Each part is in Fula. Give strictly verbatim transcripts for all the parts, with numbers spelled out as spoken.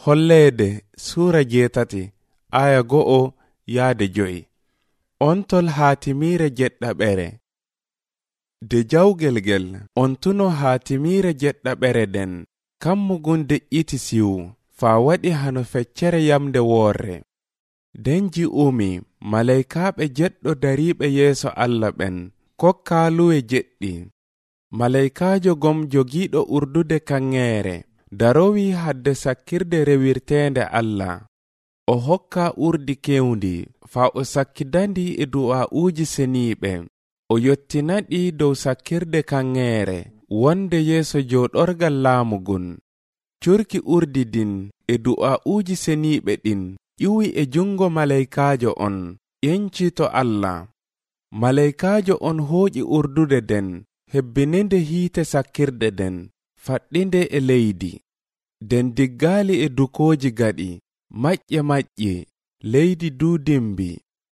Holleede Suura jeetati aya go'o yaade jo'i. On tol haatimiire jeɗɗaɓere. De jawgelgel on tuno haatimiire jeɗɗaɓere den kammugun de'iti siwu faa waɗi hano feccere yamde worre. Den ji'umi malaykaaɓe jeɗɗo dariiɓe yeeso Allah ɓen kokkaaluwe jeɗɗi. Malaykaajo gom jogiiɗo urdude kanŋeere darowi hadde sakkirde rewirteende Allah. O hokka urdi kewndi faa o sakkidandi e du'a'uuji seniiɓe. O yottinaɗi dow sakkirde kanŋeere wonde yeeso jooɗorgal laamugun. Curki urdi din e du'a'uuji seniiɓe ɗin ƴiwi e jungo malaykaajo on ƴenci to Allah. Malaykaajo on hooƴi urdude den hebbininde hiite sakkirde den faɗɗinde e leydi. Den diggaali e dukooji gaɗi maƴƴe maƴƴe leydi duudimbi.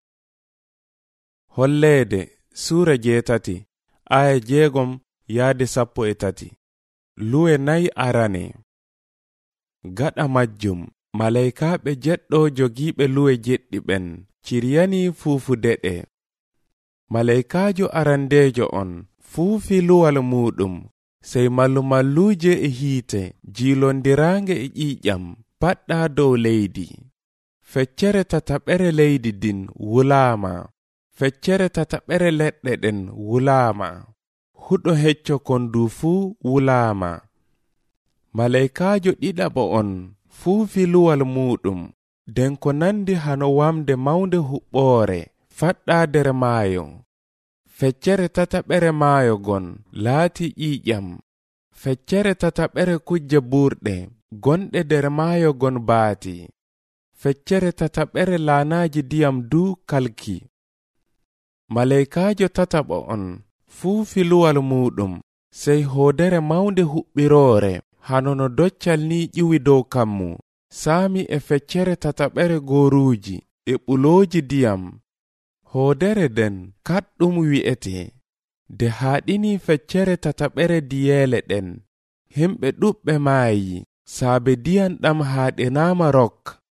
Holleede Suura jeetati aya jeegom yaade sappo e tati. Luwe nayi arane. Gaɗa majjum malaykaaɓe jeɗɗo jogiiɓe luwe jeɗɗi ɓen ciryani fuufudeɗe. Malaykaajo arandeejo on fuufi luwal muɗum sey mallumalluuje e hiite jiilondiraange e ƴiiƴam paɗɗa dow leydi. Feccere tataɓere leydi din wulaama. Feccere tataɓere leɗɗe ɗen wulaama. Huɗo hecco kondu fuu wulaama. Malaykaajo ɗiɗaɓo on fuufi luwal muɗum den ko nandi hano wamde mawnde huɓɓoore faɗɗa der maayo. Feccere tataɓere maayo gon laati ƴiiƴam. Feccere tataɓere kujje burɗe gonɗe der maayo gon baati. Feccere tataɓere laanaaji diyam duu kalki. Malaykaajo tataɓo on fuufi luwal muɗum sey hoodere mawnde huɓɓiroore hano no doccal ni ƴiwi dow kammu saami e feccere tataɓere gooruuji e ɓulooji diyam. Hoodere den kaɗɗum wi'ete. De haaɗini feccere tataɓere diyeele ɗen himɓe ɗuɓɓe maayi saabe diyan ɗam haaɗinaama rok.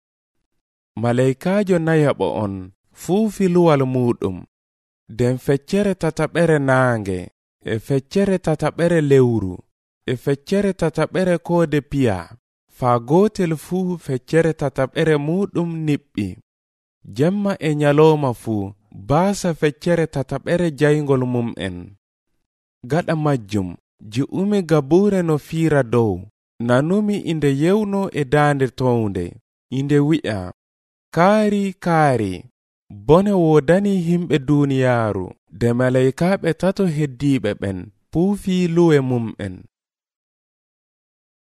Malaykaajo nayaɓo on fuufi luwal muɗum den feccere tataɓere naange e feccere tataɓere lewru e feccere tataɓere koode piya faa gootel fuu feccere tataɓere muɗum niɓɓi. Jemma e nyalooma fuu baasa feccere tataɓere jayngol mum'en. Gaɗa majjum ji'umi gabuure no fiira dow nanumi inde yewno e daande townde inde wi'a kaari kaari bone woodani himɓe duuniyaaru de malaykaaɓe tato heddiiɓe ɓen puufii luwe mum'en.